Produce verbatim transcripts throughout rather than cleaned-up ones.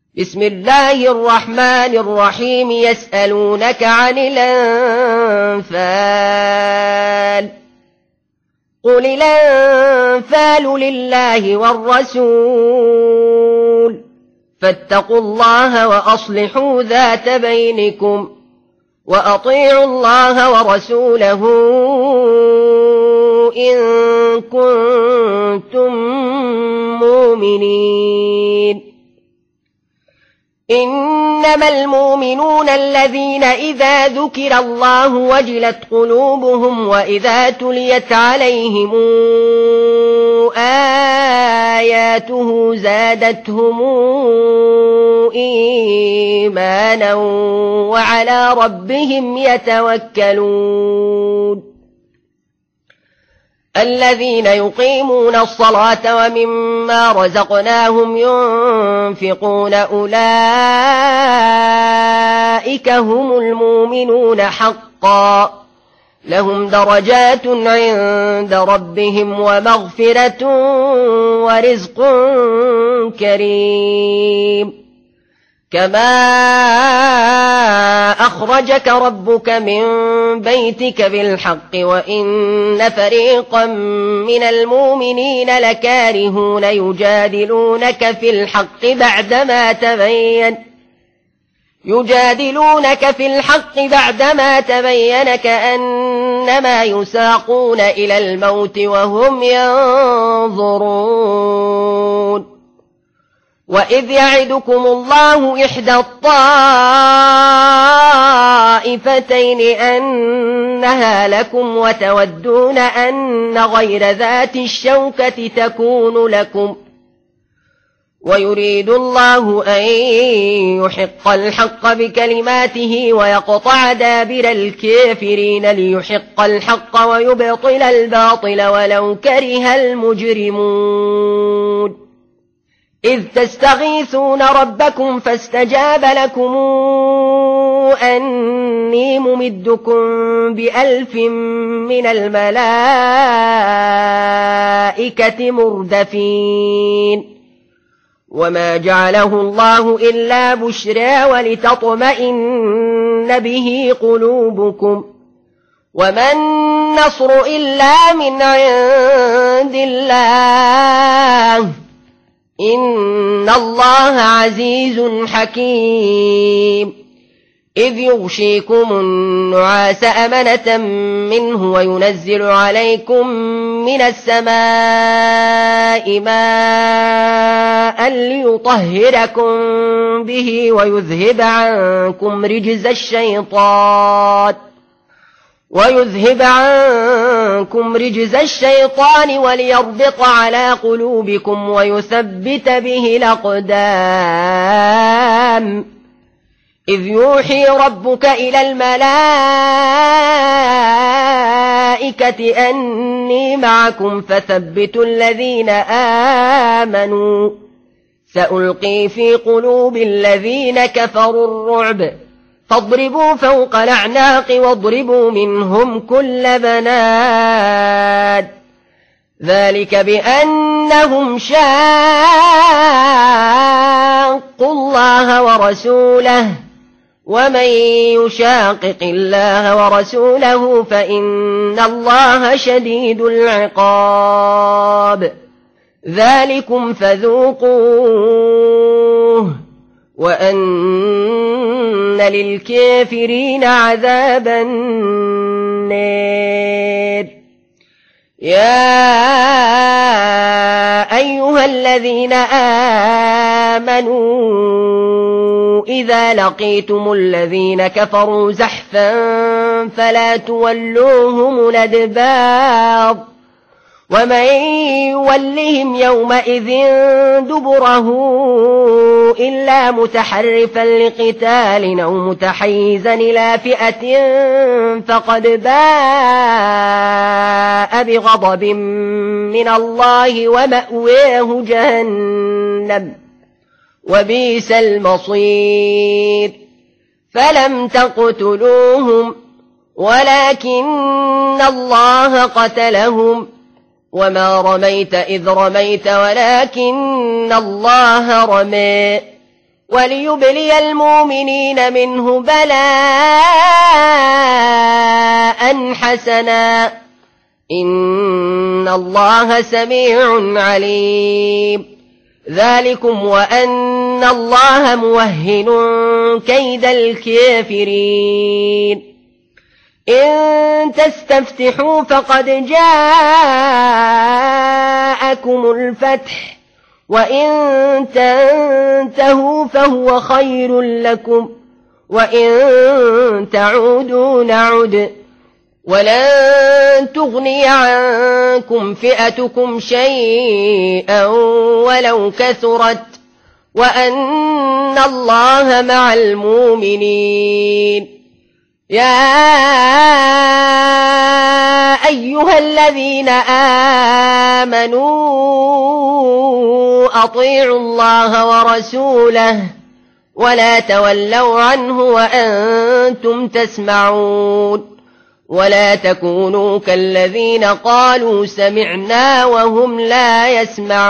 بسم الله الرحمن الرحيم. يسألونك عن الأنفال قل الأنفال لله والرسول فاتقوا الله وأصلحوا ذات بينكم وأطيعوا الله ورسوله إن كنتم مؤمنين. إنما المؤمنون الذين إذا ذكر الله وجلت قلوبهم وإذا تليت عليهم آياته زادتهم إيمانا وعلى ربهم يتوكلون. الذين يقيمون الصلاة ومما رزقناهم ينفقون أولئك هم المؤمنون حقا لهم درجات عند ربهم ومغفرة ورزق كريم. كما أخرجك ربك من بيتك بالحق وإن فريقا من المؤمنين لكارهون يجادلونك في الحق بعدما تبين يجادلونك في الحق بعدما تبين كأنما يساقون إلى الموت وهم ينظرون. وإذ يعدكم الله إحدى الطائفتين أنها لكم وتودون أن غير ذات الشوكة تكون لكم ويريد الله أن يحق الحق بكلماته ويقطع دابر الكافرين ليحق الحق ويبطل الباطل ولو كره المجرمون. إذ تستغيثون ربكم فاستجاب لكم أني ممدكم بألف من الملائكة مردفين. وما جعله الله إلا بشرى ولتطمئن به قلوبكم وما النصر إلا من عند الله إن الله عزيز حكيم. إذ يغشيكم النعاس أمنة منه وينزل عليكم من السماء ماء ليطهركم به ويذهب عنكم رجز الشيطان ويذهب عنكم رجز الشيطان وليربط على قلوبكم ويثبت به الأقدام. إذ يوحي ربك إلى الملائكة أني معكم فثبتوا الذين آمنوا سألقي في قلوب الذين كفروا الرعب فاضربوا فوق الأعناق واضربوا منهم كل بنان ذلك بأنهم شاقوا الله ورسوله ومن يشاقق الله ورسوله فإن الله شديد العقاب. ذلكم فذوقوه وأن للكافرين عذاب النار. يا أيها الذين آمنوا إذا لقيتم الذين كفروا زحفا فلا تولوهم الأدبار ومن يولهم يومئذ دبره إلا متحرفا لقتال أو متحيزا إلى فئة فقد باء بغضب من الله ومأواه جهنم وبئس المصير. فلم تقتلوهم ولكن الله قتلهم وما رميت إذ رميت ولكن الله رمى وليبلي المؤمنين منه بلاء حسنا إن الله سميع عليم. ذلكم وأن الله موهن كيد الكافرين. إن تستفتحوا فقد جاءكم الفتح وإن تنتهوا فهو خير لكم وإن تعودوا نعد ولن تغني عنكم فئتكم شيئا ولو كثرت وأن الله مع المؤمنين. يا أيها الذين آمنوا أطيعوا الله ورسوله ولا تولوا عنه وأنتم تسمعون ولا تكونوا كالذين قالوا سمعنا وهم لا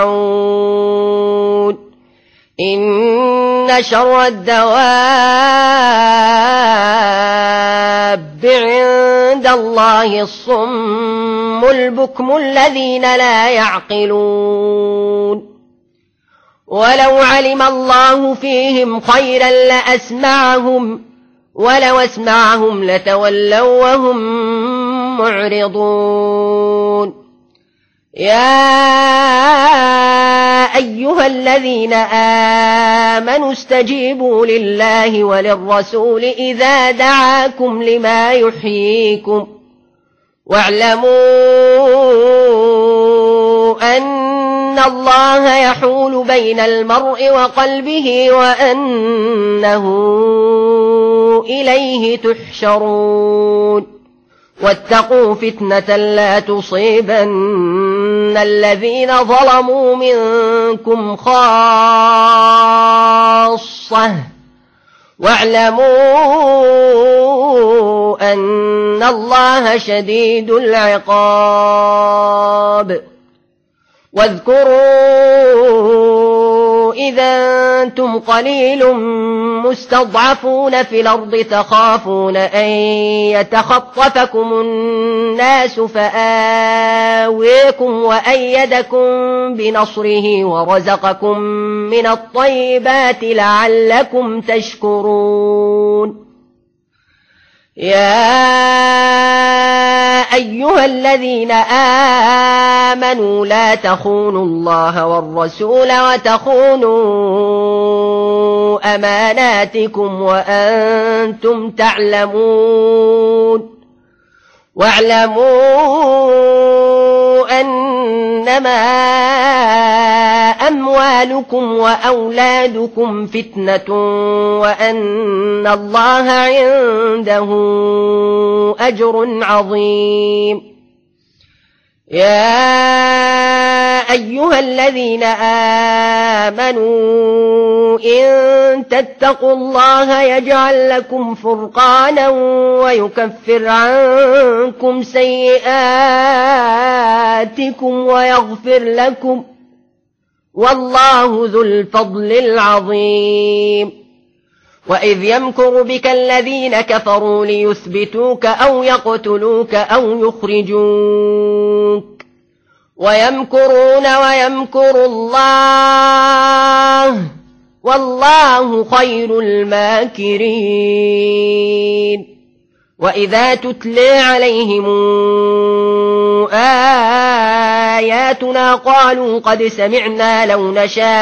يسمعون. إن شر الدواب عند الله الصم البكم الذين لا يعقلون. ولو علم الله فيهم خيرا لأسمعهم ولو اسمعهم لتولوا وهم معرضون. يا أيها الذين آمنوا استجيبوا لله وللرسول إذا دعاكم لما يحييكم واعلموا أن الله يحول بين المرء وقلبه وأنه إليه تحشرون. واتقوا فتنة لا تصيبن الذين ظلموا منكم خاصة واعلموا أن الله شديد العقاب. واذكروا إذا أنتم قليل مستضعفون في الأرض تخافون أن يتخطفكم الناس فآويكم وأيدكم بنصره ورزقكم من الطيبات لعلكم تشكرون. يا أيها الذين آمنوا لا تخونوا الله والرسول وتخونوا أماناتكم وأنتم تعلمون. واعلموا أنما أموالكم وأولادكم فتنة وأن الله عنده أجر عظيم. يا أيها الذين آمنوا إن تتقوا الله يجعل لكم فرقانا ويكفر عنكم سيئاتكم ويغفر لكم والله ذو الفضل العظيم. وإذ يمكر بك الذين كفروا ليثبتوك أو يقتلوك أو يخرجوك ويمكرون ويمكر الله والله خير الماكرين. وإذا تتلى عليهم آياتنا قالوا قد سمعنا لو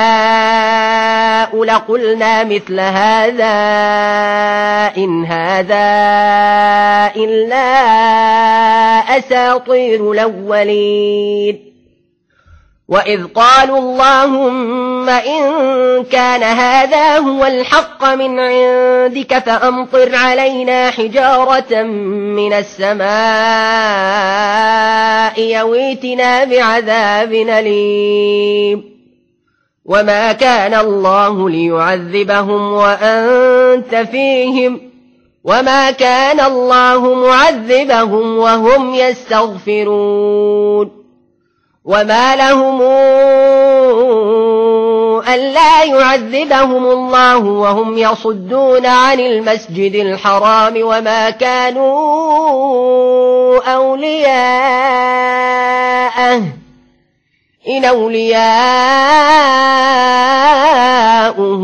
نشاء لقلنا مثل هذا إن هذا إلا أساطير الأولين. وإذ قالوا اللهم إن كان هذا هو الحق من عندك فأمطر علينا حجارة من السماء يويتنا بعذاب أليم. وما كان الله ليعذبهم وأنت فيهم وما كان الله معذبهم وهم يستغفرون. وما لهم ألا يعذبهم الله وهم يصدون عن المسجد الحرام وما كانوا أولياءه إن أولياؤه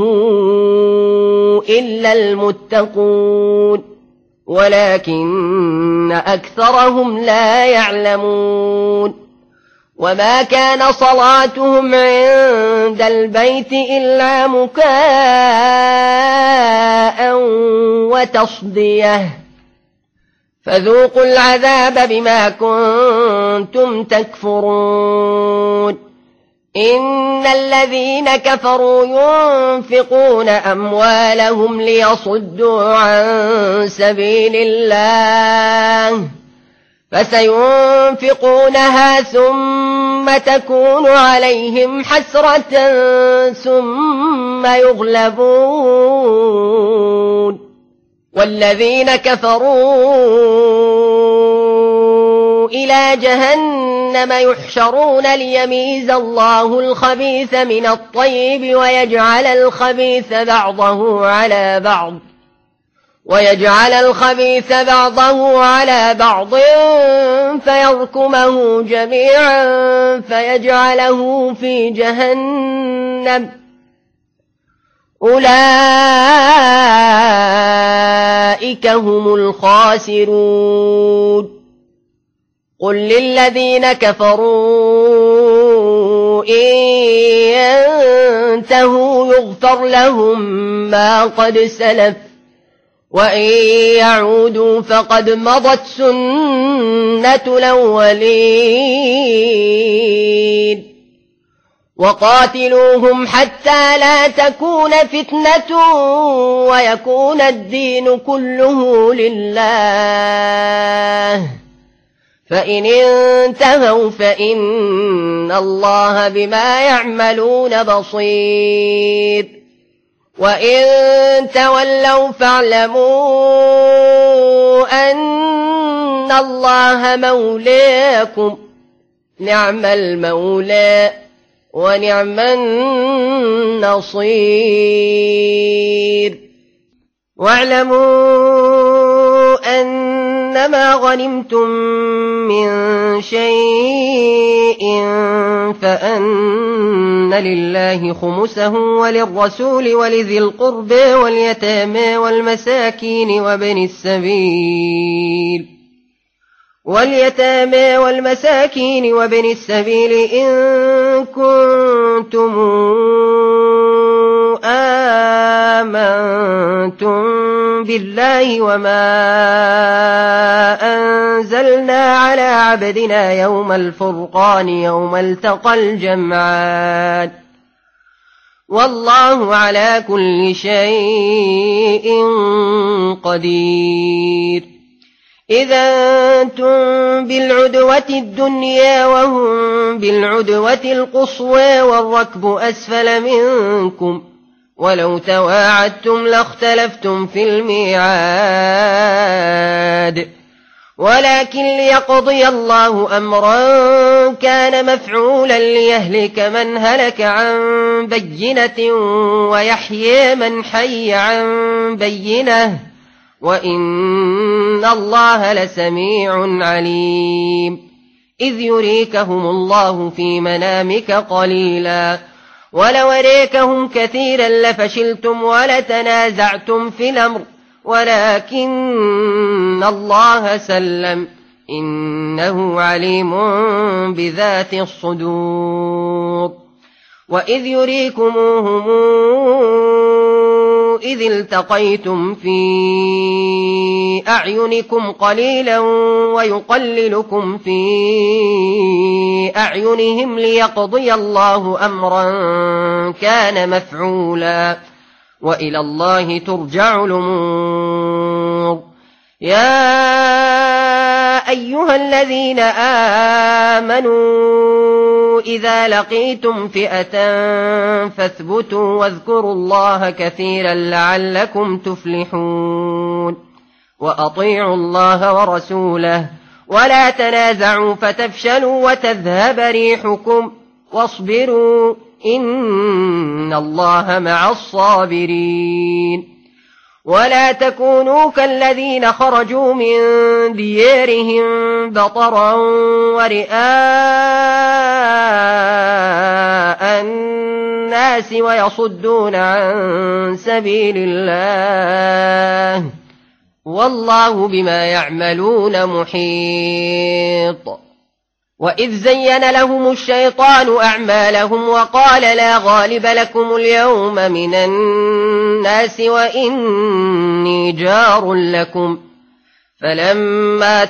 إلا المتقون ولكن أكثرهم لا يعلمون وما كان صلاتهم عند البيت إلا مكاء وتصديه فذوقوا العذاب بما كنتم تكفرون إن الذين كفروا ينفقون أموالهم ليصدوا عن سبيل الله فسينفقونها ثم تكون عليهم حسرة ثم يغلبون والذين كفروا إلى جهنم يحشرون ليميز الله الخبيث من الطيب ويجعل الخبيث بعضه على بعض ويجعل الخبيث بعضه على بعض فيركمه جميعا فيجعله في جهنم أولئك هم الخاسرون قل للذين كفروا إن ينتهوا يغفر لهم ما قد سلف وإن يعودوا فقد مضت سنة الأولين وقاتلوهم حتى لا تكون فتنة ويكون الدين كله لله فإن انتهوا فإن الله بما يعملون بصير وإن تولوا فاعلموا أن الله مولاكم نعم المولى ونعم النصير واعلموا أنما غنمتم من شيء فأن لله خمسه وللرسول ولذي القرب واليتامى والمساكين وابن السبيل واليتامى والمساكين وابن السبيل إن كنتم آمنتم بالله وما أنزلنا على عبدنا يوم الفرقان يوم التقى الجمعان والله على كل شيء قدير إذا أنتم بالعدوة الدنيا وهم بالعدوة القصوى والركب أسفل منكم ولو تواعدتم لاختلفتم في الميعاد ولكن ليقضي الله أمرا كان مفعولا ليهلك من هلك عن بينة ويحيي من حي عن بينة وإن الله لسميع عليم إذ يريكهم الله في منامك قليلا ولو أريكهم كثيرا لفشلتم ولتنازعتم في الأمر ولكن الله سلم إنه عليم بذات الصدور وإذ يريكموهم إذ التقيتم في أعينكم قليلا ويقللكم في أعينهم ليقضي الله أمرا كان مفعولا وإلى الله ترجع الأمور يا أيها الذين آمنوا إذا لقيتم فئة فاثبتوا واذكروا الله كثيرا لعلكم تفلحون وأطيعوا الله ورسوله ولا تنازعوا فتفشلوا وتذهب ريحكم واصبروا إن الله مع الصابرين ولا تكونوا كالذين خرجوا من ديارهم بطرا ورئاء الناس ويصدون عن سبيل الله والله بما يعملون محيط وإذ زين لهم الشيطان أعمالهم وقال لا غالب لكم اليوم من الناس وإني جار لكم فلما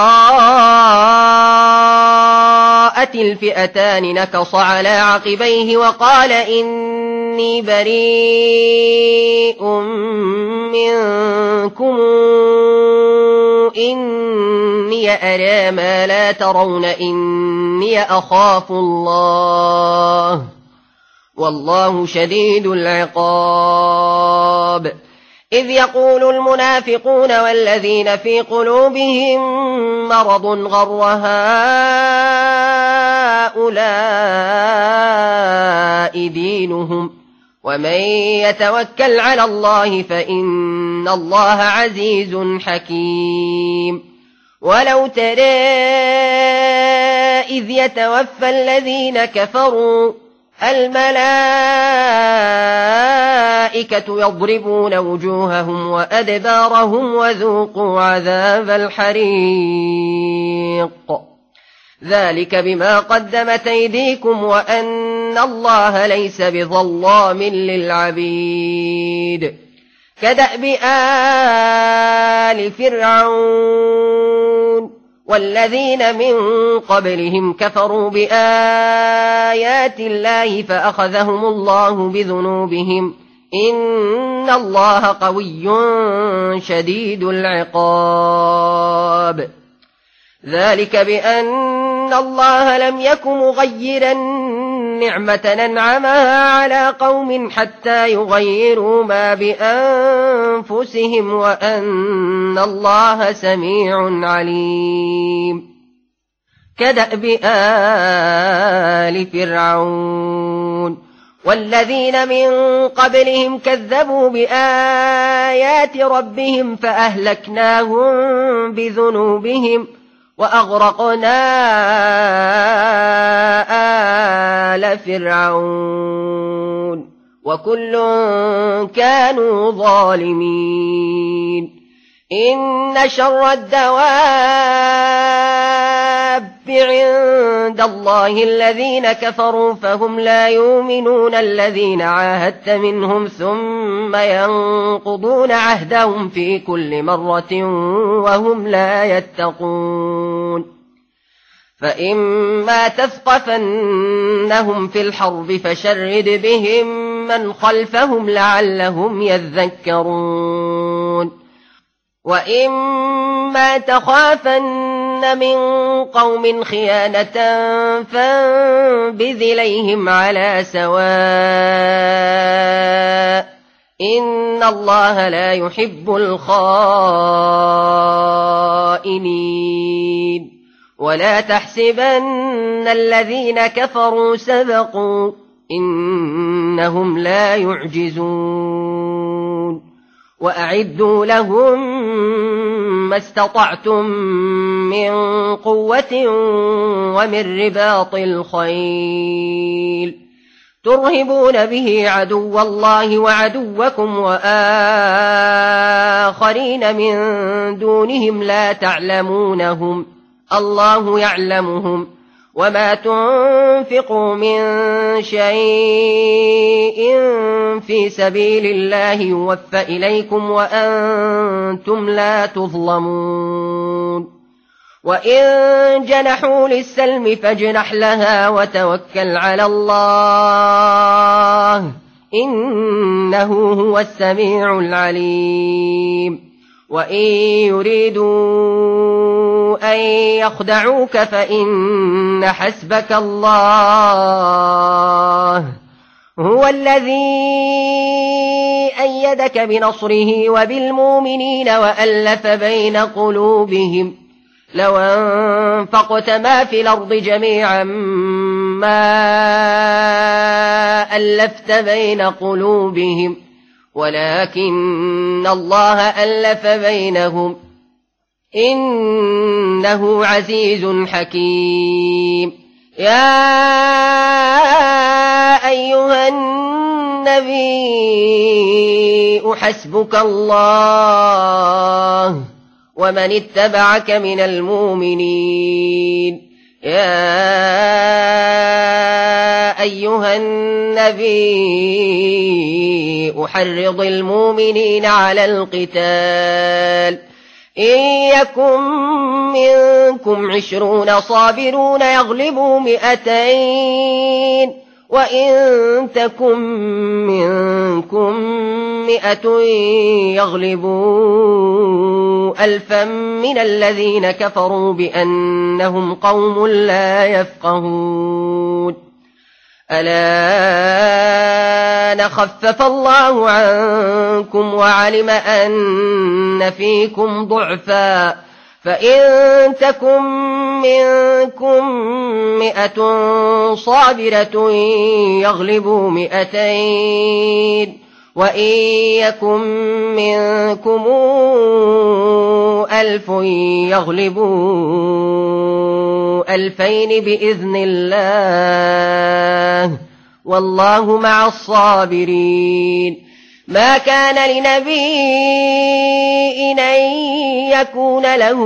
تراءت الفئتان نكص على عقبيه وقال إني بريء منكم إني أرى ما لا ترون إني أخاف الله والله شديد العقاب إذ يقول المنافقون والذين في قلوبهم مرض غر هؤلاء دينهم ومن يتوكل على الله فإن الله عزيز حكيم ولو ترى إذ يتوفى الذين كفروا الملائكة يضربون وجوههم وأدبارهم وذوقوا عذاب الحريق ذلك بما قدمت أيديكم وأن الله ليس بظلام للعبيد كدأب آل فرعون والذين من قبلهم كفروا بآيات الله فأخذهم الله بذنوبهم إن الله قوي شديد العقاب ذلك بأن الله لم يك مغيرا نعمة أنعمها على قوم حتى يغيروا ما بأنفسهم وأن الله سميع عليم كدأب آل فرعون والذين من قبلهم كذبوا بآيات ربهم فأهلكناهم بذنوبهم وأغرقنا آل فرعون وكل كانوا ظالمين إن شر الدواب عند الله الذين كفروا فهم لا يؤمنون الذين عاهدت منهم ثم ينقضون عهدهم في كل مرة وهم لا يتقون فإما تثقفنهم في الحرب فشرد بهم من خلفهم لعلهم يذكرون وإما تخافن من قوم خيانة فانبذ إليهم على سواء إن الله لا يحب الخائنين ولا تحسبن الذين كفروا سبقوا إنهم لا يعجزون وأعدوا لهم ما استطعتم من قوة ومن رباط الخيل ترهبون به عدو الله وعدوكم وآخرين من دونهم لا تعلمونهم الله يعلمهم وما تنفقوا من شيء في سبيل الله يوفى إليكم وأنتم لا تظلمون وإن جنحوا للسلم فاجنح لها وتوكل على الله إنه هو السميع العليم وإن يريدوا أن يخدعوك فإن حسبك الله هو الذي أيدك بنصره وبالمؤمنين وألف بين قلوبهم لو أنفقت ما في الأرض جميعا ما ألفت بين قلوبهم ولكن الله ألف بينهم إنه عزيز حكيم. يا أيها النبي حسبك الله ومن اتبعك من المؤمنين. يا أيها النبي حرض المؤمنين على القتال إن يكن منكم عشرون صابرون يغلبوا مئتين وإن تكن منكم مئة يغلبوا ألفا من الذين كفروا بأنهم قوم لا يفقهون. الآن خفف الله عنكم وعلم أن فيكم ضعفا فإن تكن منكم مئة صابرة يغلبوا مئتين وإن يكن منكم ألف يغلبوا ألفين بإذن الله والله مع الصابرين. ما كان لنبي أن يكون له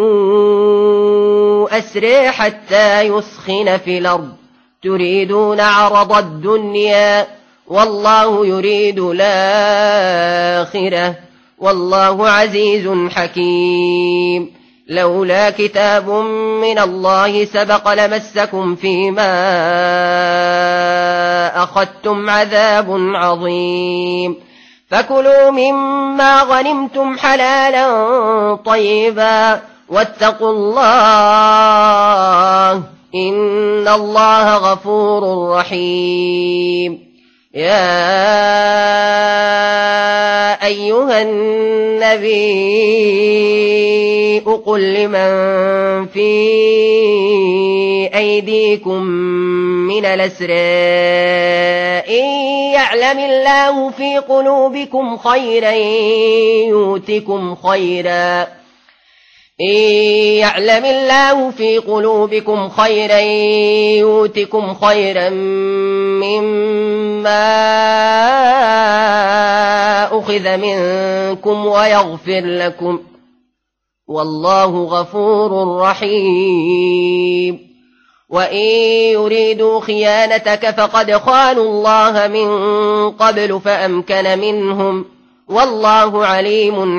أسرى حتى يثخن في الأرض تريدون عرض الدنيا والله يريد الآخرة والله عزيز حكيم. لولا كتاب من الله سبق لمسكم فيما أخذتم عذاب عظيم. فكلوا مما غنمتم حلالا طيبا واتقوا الله إن الله غفور رحيم. يا أيها النبي قل لمن في أيديكم من الأسرى إن يعلم الله في قلوبكم خيرا يؤتكم خيرا إن يعلم الله في قلوبكم خيرا يؤتكم خيرا مما أخذ منكم ويغفر لكم والله غفور رحيم. وإن يريدوا خيانتك فقد خانوا الله من قبل فأمكن منهم والله عليم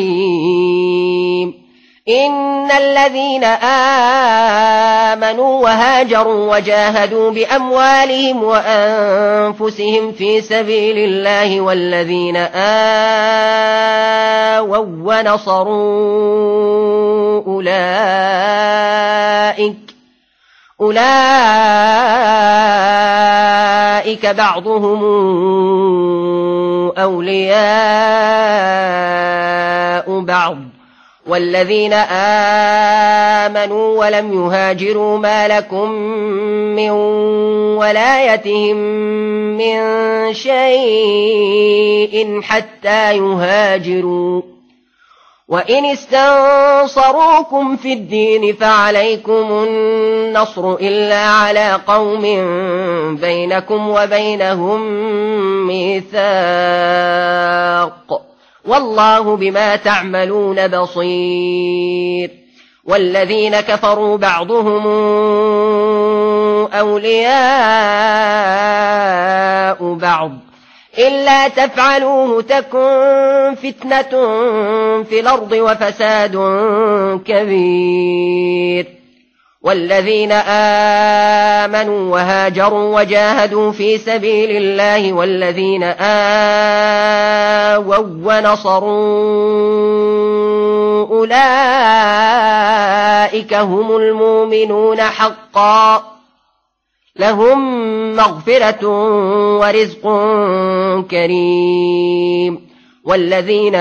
حكيم. إن الذين آمنوا وهاجروا وجاهدوا بأموالهم وأنفسهم في سبيل الله والذين آووا ونصروا أولئك أولئك بعضهم أولياء بعض والذين آمنوا ولم يهاجروا ما لكم من ولايتهم من شيء حتى يهاجروا وإن استنصروكم في الدين فعليكم النصر إلا على قوم بينكم وبينهم ميثاق والله بما تعملون بصير. والذين كفروا بعضهم أولياء بعض إلا تفعلوه تكن فتنة في الأرض وفساد كبير. والذين آمنوا وهاجروا وجاهدوا في سبيل الله والذين آووا ونصروا أولئك هم المؤمنون حقا لهم مغفرة ورزق كريم. والذين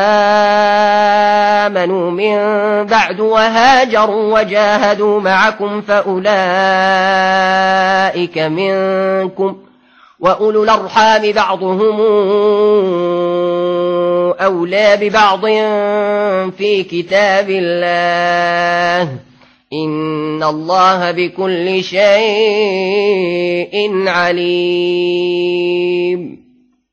آمنوا من بعد وهاجروا وجاهدوا معكم فأولئك منكم وأولو الأرحام بعضهم أولى ببعض في كتاب الله إن الله بكل شيء عليم